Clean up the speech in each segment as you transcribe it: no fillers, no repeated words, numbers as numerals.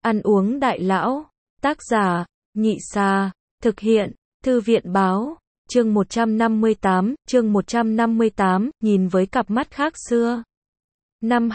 Ăn uống đại lão. Tác giả, Nhị Sa. Thực hiện, Thư viện Báo. Chương 158, nhìn với cặp mắt khác xưa. Năm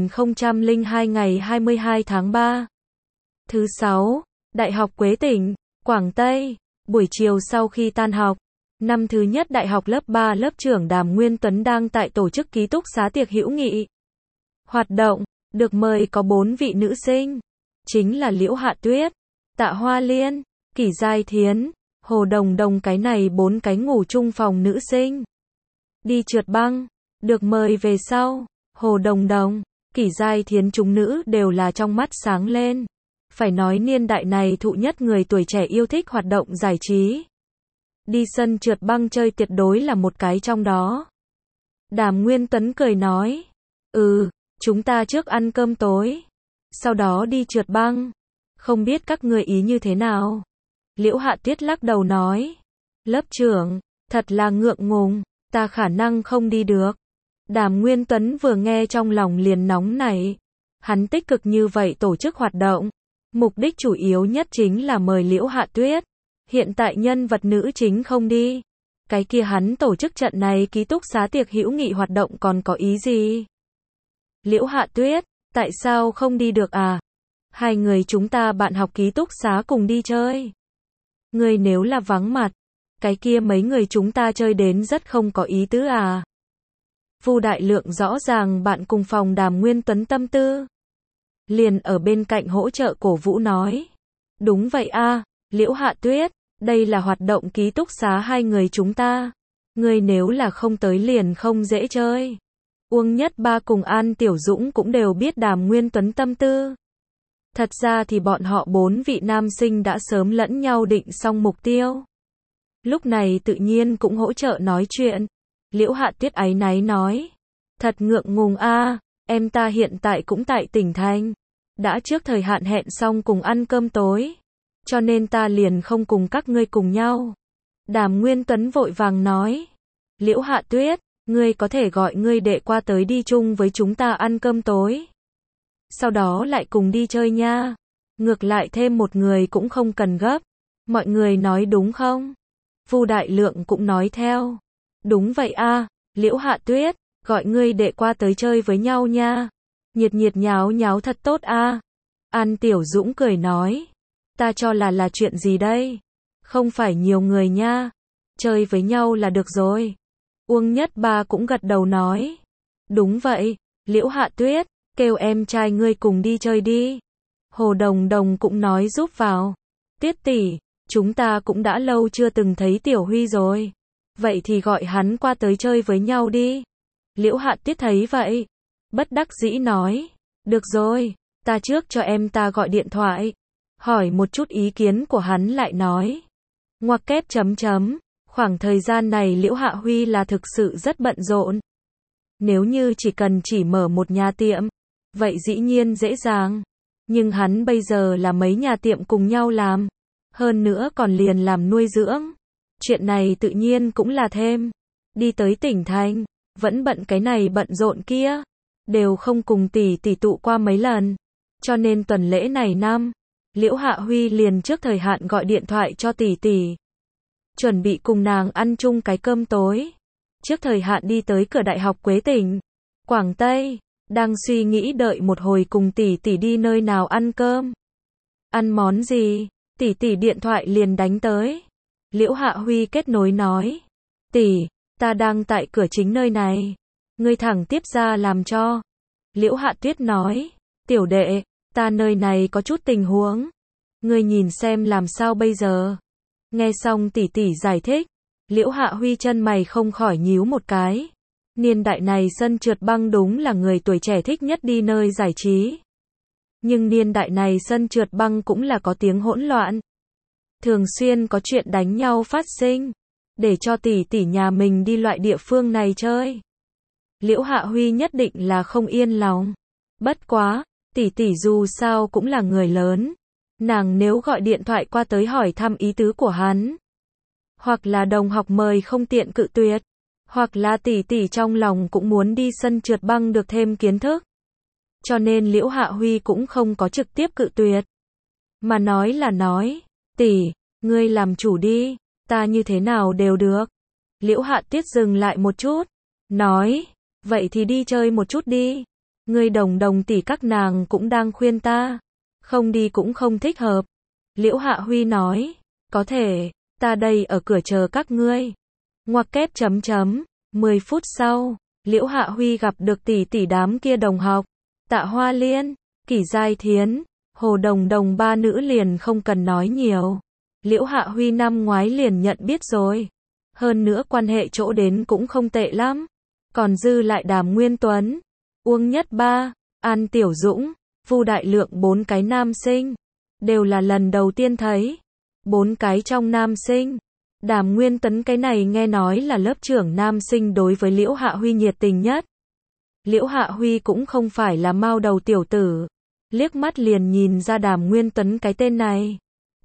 2002 ngày 22 tháng 3. Thứ 6, Đại học Quế Tỉnh, Quảng Tây. Buổi chiều sau khi tan học, năm thứ nhất Đại học lớp 3 lớp trưởng Đàm Nguyên Tuấn đang tại tổ chức ký túc xá tiệc hữu nghị. Hoạt động, được mời có 4 vị nữ sinh. Chính là Liễu Hạ Tuyết, Tạ Hoa Liên, Kỷ Giai Thiến, Hồ Đồng Đồng, cái này 4 cái ngủ chung phòng nữ sinh. Đi trượt băng, được mời về sau, Hồ Đồng Đồng, Kỷ Giai Thiến chúng nữ đều là trong mắt sáng lên. Phải nói niên đại này thụ nhất người tuổi trẻ yêu thích hoạt động giải trí. Đi sân trượt băng chơi tuyệt đối là một cái trong đó. Đàm Nguyên Tuấn cười nói, chúng ta trước ăn cơm tối, sau đó đi trượt băng. Không biết các người ý như thế nào? Liễu Hạ Tuyết lắc đầu nói, lớp trưởng, thật là ngượng ngùng, ta khả năng không đi được. Đàm Nguyên Tuấn vừa nghe trong lòng liền nóng nảy. Hắn tích cực như vậy tổ chức hoạt động, mục đích chủ yếu nhất chính là mời Liễu Hạ Tuyết. Hiện tại nhân vật nữ chính không đi, cái kia hắn tổ chức trận này ký túc xá tiệc hữu nghị hoạt động còn có ý gì? Liễu Hạ Tuyết, tại sao không đi được à? Hai người chúng ta bạn học ký túc xá cùng đi chơi. Người nếu là vắng mặt, cái kia mấy người chúng ta chơi đến rất không có ý tứ à? Vu Đại Lượng rõ ràng bạn cùng phòng Đàm Nguyên Tuấn tâm tư, liền ở bên cạnh hỗ trợ cổ vũ nói, đúng vậy a, Liễu Hạ Tuyết, đây là hoạt động ký túc xá hai người chúng ta, người nếu là không tới liền không dễ chơi. Uông Nhất Ba cùng An Tiểu Dũng cũng đều biết Đàm Nguyên Tuấn tâm tư. Thật ra thì bọn họ 4 vị nam sinh đã sớm lẫn nhau định xong mục tiêu. Lúc này tự nhiên cũng hỗ trợ nói chuyện. Liễu Hạ Tuyết áy náy nói, thật ngượng ngùng a, em ta hiện tại cũng tại tỉnh thành, đã trước thời hạn hẹn xong cùng ăn cơm tối, cho nên ta liền không cùng các ngươi cùng nhau. Đàm Nguyên Tuấn vội vàng nói, Liễu Hạ Tuyết, ngươi có thể gọi ngươi đệ qua tới đi chung với chúng ta ăn cơm tối, sau đó lại cùng đi chơi nha. Ngược lại thêm một người cũng không cần gấp. Mọi người nói đúng không? Vu Đại Lượng cũng nói theo. Đúng vậy a, Liễu Hạ Tuyết, gọi ngươi đệ qua tới chơi với nhau nha. Nhiệt nhiệt nháo nháo thật tốt a. An Tiểu Dũng cười nói, ta cho là chuyện gì đây? Không phải nhiều người nha, chơi với nhau là được rồi. Uông Nhất Ba cũng gật đầu nói, đúng vậy, Liễu Hạ Tuyết, kêu em trai ngươi cùng đi chơi đi. Hồ Đồng Đồng cũng nói giúp vào, Tuyết tỷ, chúng ta cũng đã lâu chưa từng thấy Tiểu Huy rồi, vậy thì gọi hắn qua tới chơi với nhau đi. Liễu Hạ Tuyết thấy vậy, bất đắc dĩ nói, được rồi, ta trước cho em ta gọi điện thoại, hỏi một chút ý kiến của hắn lại nói. Ngoặc kép . Khoảng thời gian này Liễu Hạ Huy là thực sự rất bận rộn. Nếu như chỉ mở một nhà tiệm, vậy dĩ nhiên dễ dàng. Nhưng hắn bây giờ là mấy nhà tiệm cùng nhau làm, hơn nữa còn liền làm nuôi dưỡng. Chuyện này tự nhiên cũng là thêm. Đi tới tỉnh thành, vẫn bận cái này bận rộn kia, đều không cùng tỷ tỷ tụ qua mấy lần. Cho nên tuần lễ này Liễu Hạ Huy liền trước thời hạn gọi điện thoại cho tỷ tỷ, chuẩn bị cùng nàng ăn chung cái cơm tối. Trước thời hạn đi tới cửa Đại học Quế Tỉnh, Quảng Tây, đang suy nghĩ đợi một hồi cùng tỷ tỷ đi nơi nào ăn cơm. Ăn món gì? Tỷ tỷ điện thoại liền đánh tới. Liễu Hạ Huy kết nối nói, tỷ, ta đang tại cửa chính nơi này, ngươi thẳng tiếp ra làm cho. Liễu Hạ Tuyết nói, tiểu đệ, ta nơi này có chút tình huống, ngươi nhìn xem làm sao bây giờ. Nghe xong tỷ tỷ giải thích, Liễu Hạ Huy chân mày không khỏi nhíu một cái. Niên đại này sân trượt băng đúng là người tuổi trẻ thích nhất đi nơi giải trí. Nhưng niên đại này sân trượt băng cũng là có tiếng hỗn loạn. Thường xuyên có chuyện đánh nhau phát sinh. Để cho tỷ tỷ nhà mình đi loại địa phương này chơi, Liễu Hạ Huy nhất định là không yên lòng. Bất quá, tỷ tỷ dù sao cũng là người lớn. Nàng nếu gọi điện thoại qua tới hỏi thăm ý tứ của hắn, hoặc là đồng học mời không tiện cự tuyệt, hoặc là tỷ tỷ trong lòng cũng muốn đi sân trượt băng được thêm kiến thức. Cho nên Liễu Hạ Huy cũng không có trực tiếp cự tuyệt. mà nói là nói, tỷ, ngươi làm chủ đi, ta như thế nào đều được. Liễu Hạ Tuyết dừng lại một chút, nói, vậy thì đi chơi một chút đi. Ngươi Đồng Đồng tỷ các nàng cũng đang khuyên ta, không đi cũng không thích hợp. Liễu Hạ Huy nói, có thể, ta đây ở cửa chờ các ngươi. Ngoặc kép chấm chấm, 10 phút sau, Liễu Hạ Huy gặp được tỷ tỷ đám kia đồng học, Tạ Hoa Liên, Kỷ Giai Thiến, Hồ Đồng Đồng ba nữ liền không cần nói nhiều. Liễu Hạ Huy năm ngoái liền nhận biết rồi. Hơn nữa quan hệ chỗ đến cũng không tệ lắm. Còn dư lại Đàm Nguyên Tuấn, Uông Nhất Ba, An Tiểu Dũng, Vu Đại Lượng, 4 cái nam sinh. Đều là lần đầu tiên thấy. 4 cái trong nam sinh. Đàm Nguyên Tuấn cái này nghe nói là lớp trưởng nam sinh đối với Liễu Hạ Huy nhiệt tình nhất. Liễu Hạ Huy cũng không phải là mao đầu tiểu tử. Liếc mắt liền nhìn ra Đàm Nguyên Tuấn cái tên này.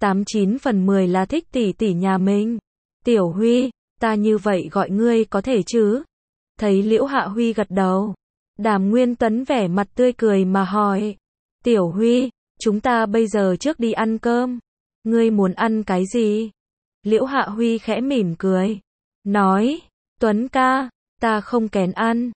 89 phần 10 là thích tỷ tỷ nhà mình. Tiểu Huy, ta như vậy gọi ngươi có thể chứ? Thấy Liễu Hạ Huy gật đầu. Đàm Nguyên Tuấn vẻ mặt tươi cười mà hỏi. Tiểu Huy, chúng ta bây giờ trước đi ăn cơm. Ngươi muốn ăn cái gì? Liễu Hạ Huy khẽ mỉm cười. Nói, Tuấn ca, ta không kén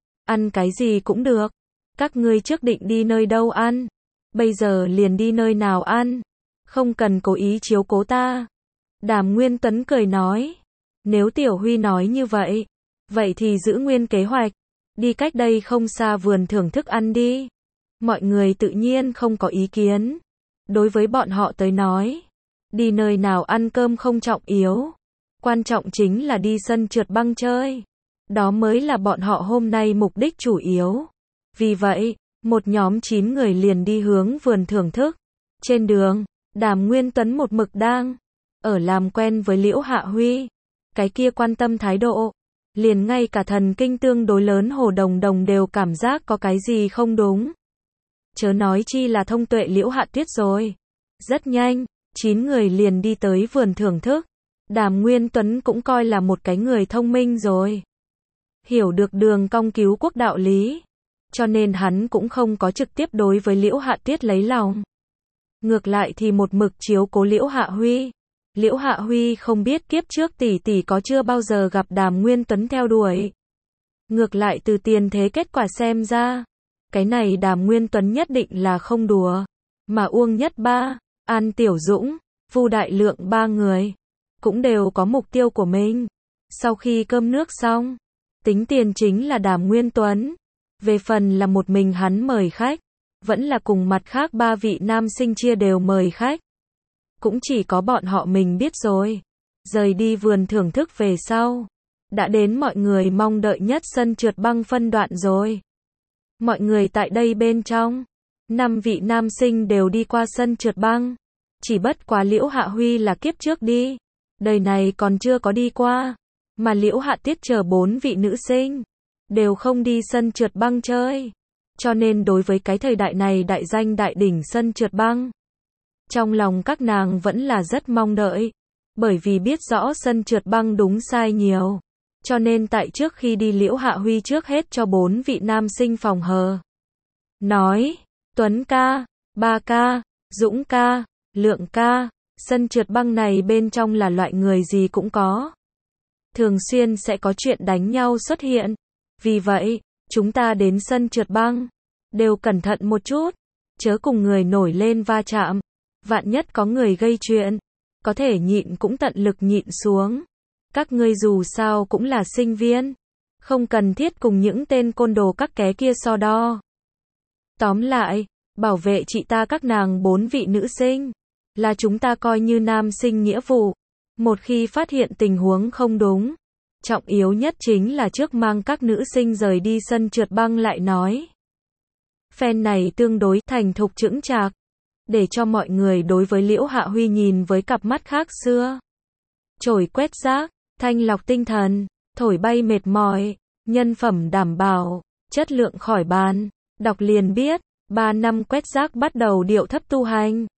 ăn cái gì cũng được. Các ngươi trước định đi nơi đâu ăn? Bây giờ liền đi nơi nào ăn? Không cần cố ý chiếu cố ta. Đàm Nguyên Tuấn cười nói. Nếu Tiểu Huy nói như vậy, vậy thì giữ nguyên kế hoạch. Đi cách đây không xa vườn thưởng thức ăn đi. Mọi người tự nhiên không có ý kiến. Đối với bọn họ tới nói, đi nơi nào ăn cơm không trọng yếu. Quan trọng chính là đi sân trượt băng chơi. Đó mới là bọn họ hôm nay mục đích chủ yếu. Vì vậy, một nhóm 9 người liền đi hướng vườn thưởng thức. Trên đường, Đàm Nguyên Tuấn một mực đang ở làm quen với Liễu Hạ Huy. Cái kia quan tâm thái độ, liền ngay cả thần kinh tương đối lớn Hồ Đồng Đồng đều cảm giác có cái gì không đúng. Chớ nói chi là thông tuệ Liễu Hạ Tuyết rồi. Rất nhanh, 9 người liền đi tới vườn thưởng thức. Đàm Nguyên Tuấn cũng coi là một cái người thông minh rồi. Hiểu được đường cong cứu quốc đạo lý. Cho nên hắn cũng không có trực tiếp đối với Liễu Hạ Tuyết lấy lòng. Ngược lại thì một mực chiếu cố Liễu Hạ Huy. Liễu Hạ Huy không biết kiếp trước tỷ tỷ có chưa bao giờ gặp Đàm Nguyên Tuấn theo đuổi. Ngược lại từ tiền thế kết quả xem ra, cái này Đàm Nguyên Tuấn nhất định là không đùa. Mà Uông Nhất Ba, An Tiểu Dũng, Vu Đại Lượng ba người cũng đều có mục tiêu của mình. Sau khi cơm nước xong, tính tiền chính là Đàm Nguyên Tuấn. Về phần là một mình hắn mời khách, vẫn là cùng mặt khác 3 vị nam sinh chia đều mời khách. Cũng chỉ có bọn họ mình biết rồi. Rời đi vườn thưởng thức về sau, đã đến mọi người mong đợi nhất sân trượt băng phân đoạn rồi. Mọi người tại đây bên trong, 5 vị nam sinh đều đi qua sân trượt băng. Chỉ bất quá Liễu Hạ Huy là kiếp trước đi, đời này còn chưa có đi qua. Mà Liễu Hạ Tiết chờ 4 vị nữ sinh đều không đi sân trượt băng chơi. Cho nên đối với cái thời đại này đại danh đại đỉnh sân trượt băng, trong lòng các nàng vẫn là rất mong đợi. Bởi vì biết rõ sân trượt băng đúng sai nhiều. Cho nên tại trước khi đi Liễu Hạ Huy trước hết cho 4 vị nam sinh phòng hờ. Nói, Tuấn ca, Ba ca, Dũng ca, Lượng ca, sân trượt băng này bên trong là loại người gì cũng có. Thường xuyên sẽ có chuyện đánh nhau xuất hiện. Vì vậy, chúng ta đến sân trượt băng, đều cẩn thận một chút, chớ cùng người nổi lên va chạm. Vạn nhất có người gây chuyện, có thể nhịn cũng tận lực nhịn xuống. Các ngươi dù sao cũng là sinh viên, không cần thiết cùng những tên côn đồ các ké kia so đo. Tóm lại, bảo vệ chị ta các nàng 4 vị nữ sinh, là chúng ta coi như nam sinh nghĩa vụ. Một khi phát hiện tình huống không đúng, trọng yếu nhất chính là trước mang các nữ sinh rời đi sân trượt băng lại nói. Phen này tương đối thành thục chững chạc, để cho mọi người đối với Liễu Hạ Huy nhìn với cặp mắt khác xưa. Chổi quét rác, thanh lọc tinh thần, thổi bay mệt mỏi, nhân phẩm đảm bảo, chất lượng khỏi bàn. Đọc liền biết, 3 năm quét rác bắt đầu điệu thấp tu hành.